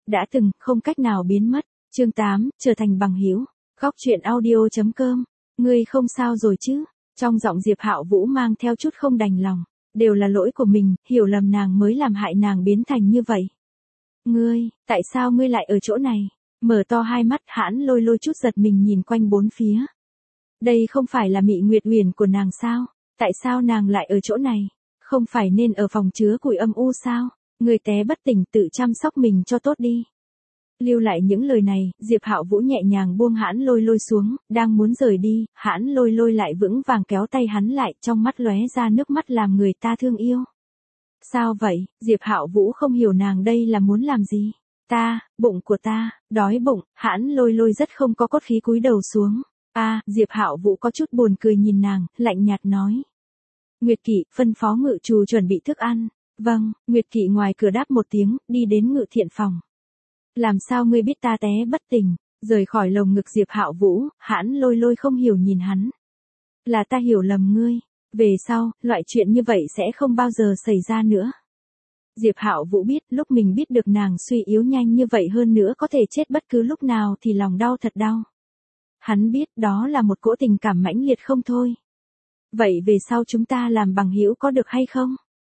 đã từng, không cách nào biến mất. Chương 8, trở thành bằng hữu. Góc truyện audio.com. Ngươi không sao rồi chứ? Trong giọng Diệp Hạo Vũ mang theo chút không đành lòng. Đều là lỗi của mình, hiểu lầm nàng mới làm hại nàng biến thành như vậy. Ngươi, tại sao ngươi lại ở chỗ này? Mở to hai mắt, Hãn Lôi Lôi chút giật mình nhìn quanh bốn phía. Đây không phải là Mị Nguyệt Uyển của nàng sao? Tại sao nàng lại ở chỗ này? Không phải nên ở phòng chứa củi âm u sao? Ngươi té bất tỉnh, tự chăm sóc mình cho tốt đi. Lưu lại những lời này, Diệp Hạo Vũ nhẹ nhàng buông Hãn Lôi Lôi xuống, đang muốn rời đi, Hãn Lôi Lôi lại vững vàng kéo tay hắn lại, trong mắt lóe ra nước mắt làm người ta thương yêu. Sao vậy? Diệp Hạo Vũ không hiểu nàng đây là muốn làm gì. Bụng của ta, đói bụng. Hãn Lôi Lôi rất không có cốt khí cúi đầu xuống. Diệp Hạo Vũ có chút buồn cười nhìn nàng, lạnh nhạt nói. Nguyệt Kỵ, phân phó ngự trù chuẩn bị thức ăn. Vâng. Nguyệt Kỵ ngoài cửa đáp một tiếng, đi đến ngự thiện phòng. Làm sao ngươi biết ta té bất tỉnh? Rời khỏi lồng ngực Diệp Hạo Vũ, Hãn Lôi Lôi không hiểu nhìn hắn. Là ta hiểu lầm ngươi. Về sau, loại chuyện như vậy sẽ không bao giờ xảy ra nữa. Diệp Hạo Vũ biết, lúc mình biết được nàng suy yếu nhanh như vậy hơn nữa có thể chết bất cứ lúc nào thì lòng đau thật đau. Hắn biết đó là một cỗ tình cảm mãnh liệt không thôi. Vậy về sau chúng ta làm bằng hữu có được hay không?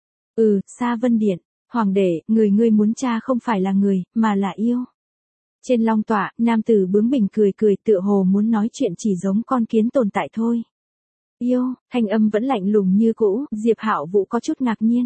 Sa Vân Điện. Hoàng đệ, ngươi muốn tra không phải là người, mà là yêu. Trên long tọa, nam tử bướng bỉnh cười cười tựa hồ muốn nói chuyện chỉ giống con kiến tồn tại thôi. Yêu, thanh âm vẫn lạnh lùng như cũ, Diệp Hạo Vũ có chút ngạc nhiên.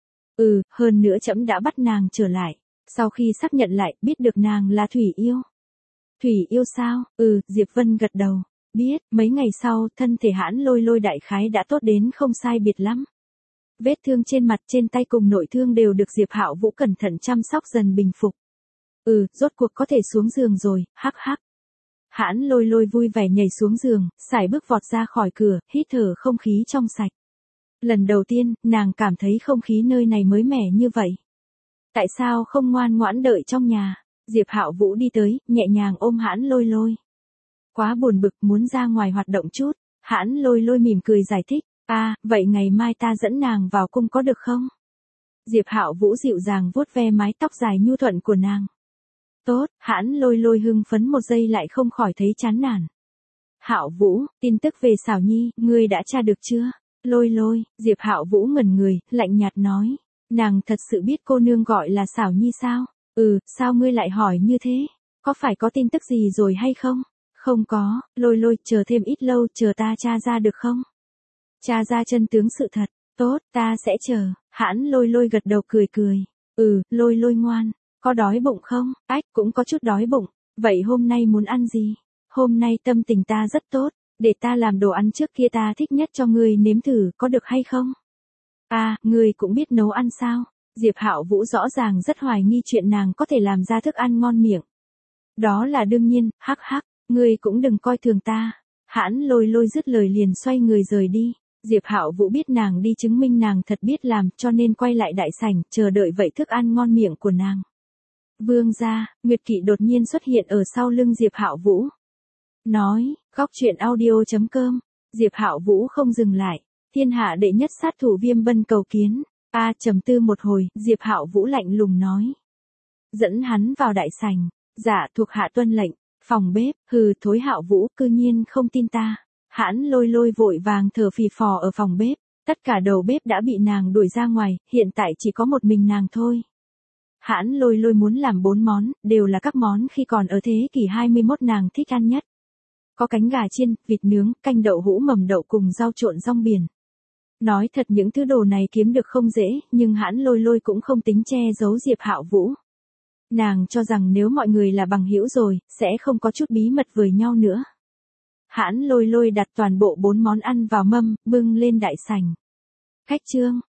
Hơn nữa trẫm đã bắt nàng trở lại. Sau khi xác nhận lại, biết được nàng là Thủy Yêu. Thủy Yêu sao? Diệp Vân gật đầu. Biết, mấy ngày sau, thân thể Hãn Lôi Lôi đại khái đã tốt đến không sai biệt lắm. Vết thương trên mặt trên tay cùng nội thương đều được Diệp Hạo Vũ cẩn thận chăm sóc dần bình phục. Rốt cuộc có thể xuống giường rồi, hắc hắc. Hãn Lôi Lôi vui vẻ nhảy xuống giường, sải bước vọt ra khỏi cửa, hít thở không khí trong sạch. Lần đầu tiên, nàng cảm thấy không khí nơi này mới mẻ như vậy. Tại sao không ngoan ngoãn đợi trong nhà? Diệp Hạo Vũ đi tới, nhẹ nhàng ôm Hãn Lôi Lôi. Quá buồn bực, muốn ra ngoài hoạt động chút. Hãn Lôi Lôi mỉm cười giải thích. Vậy ngày mai ta dẫn nàng vào cung có được không? Diệp Hạo Vũ dịu dàng vuốt ve mái tóc dài nhu thuận của nàng. Tốt. Hãn Lôi Lôi hưng phấn một giây lại không khỏi thấy chán nản. Hạo Vũ, tin tức về Xảo Nhi, ngươi đã tra được chưa? Lôi Lôi, Diệp Hạo Vũ ngẩn người, lạnh nhạt nói. Nàng thật sự biết cô nương gọi là Xảo Nhi sao? Sao ngươi lại hỏi như thế? Có phải có tin tức gì rồi hay không? Không có. Lôi Lôi, chờ thêm ít lâu, chờ ta tra ra được không? Tra ra chân tướng sự thật. Tốt, ta sẽ chờ. Hãn Lôi Lôi gật đầu cười cười. Lôi Lôi ngoan. Có đói bụng không? Cũng có chút đói bụng. Vậy hôm nay muốn ăn gì? Hôm nay tâm tình ta rất tốt. Để ta làm đồ ăn trước kia ta thích nhất cho ngươi nếm thử, có được hay không? Ngươi cũng biết nấu ăn sao? Diệp Hạo Vũ rõ ràng rất hoài nghi chuyện nàng có thể làm ra thức ăn ngon miệng. Đó là đương nhiên, hắc hắc, ngươi cũng đừng coi thường ta. Hãn Lôi Lôi dứt lời liền xoay người rời đi. Diệp Hạo Vũ biết nàng đi chứng minh nàng thật biết làm, cho nên quay lại đại sảnh, chờ đợi vậy thức ăn ngon miệng của nàng. Vương gia, Nguyệt Kỵ đột nhiên xuất hiện ở sau lưng Diệp Hạo Vũ. Nói, góc truyện audio.com. Diệp Hạo Vũ không dừng lại. Thiên hạ đệ nhất sát thủ Viêm Bân cầu kiến. Trầm tư một hồi, Diệp Hạo Vũ lạnh lùng nói. Dẫn hắn vào đại sảnh. Dạ, thuộc hạ tuân lệnh. Phòng bếp, thối Hạo Vũ, cư nhiên không tin ta. Hãn Lôi Lôi vội vàng thở phì phò ở phòng bếp. Tất cả đầu bếp đã bị nàng đuổi ra ngoài, hiện tại chỉ có một mình nàng thôi. Hãn Lôi Lôi muốn làm 4 món, đều là các món khi còn ở thế kỷ 21 nàng thích ăn nhất. Có cánh gà chiên, vịt nướng, canh đậu hũ mầm đậu cùng rau trộn rong biển. Nói thật những thứ đồ này kiếm được không dễ, nhưng Hãn Lôi Lôi cũng không tính che giấu Diệp Hạo Vũ. Nàng cho rằng nếu mọi người là bằng hữu rồi, sẽ không có chút bí mật với nhau nữa. Hãn Lôi Lôi đặt toàn bộ 4 món ăn vào mâm, bưng lên đại sảnh. Khách trương,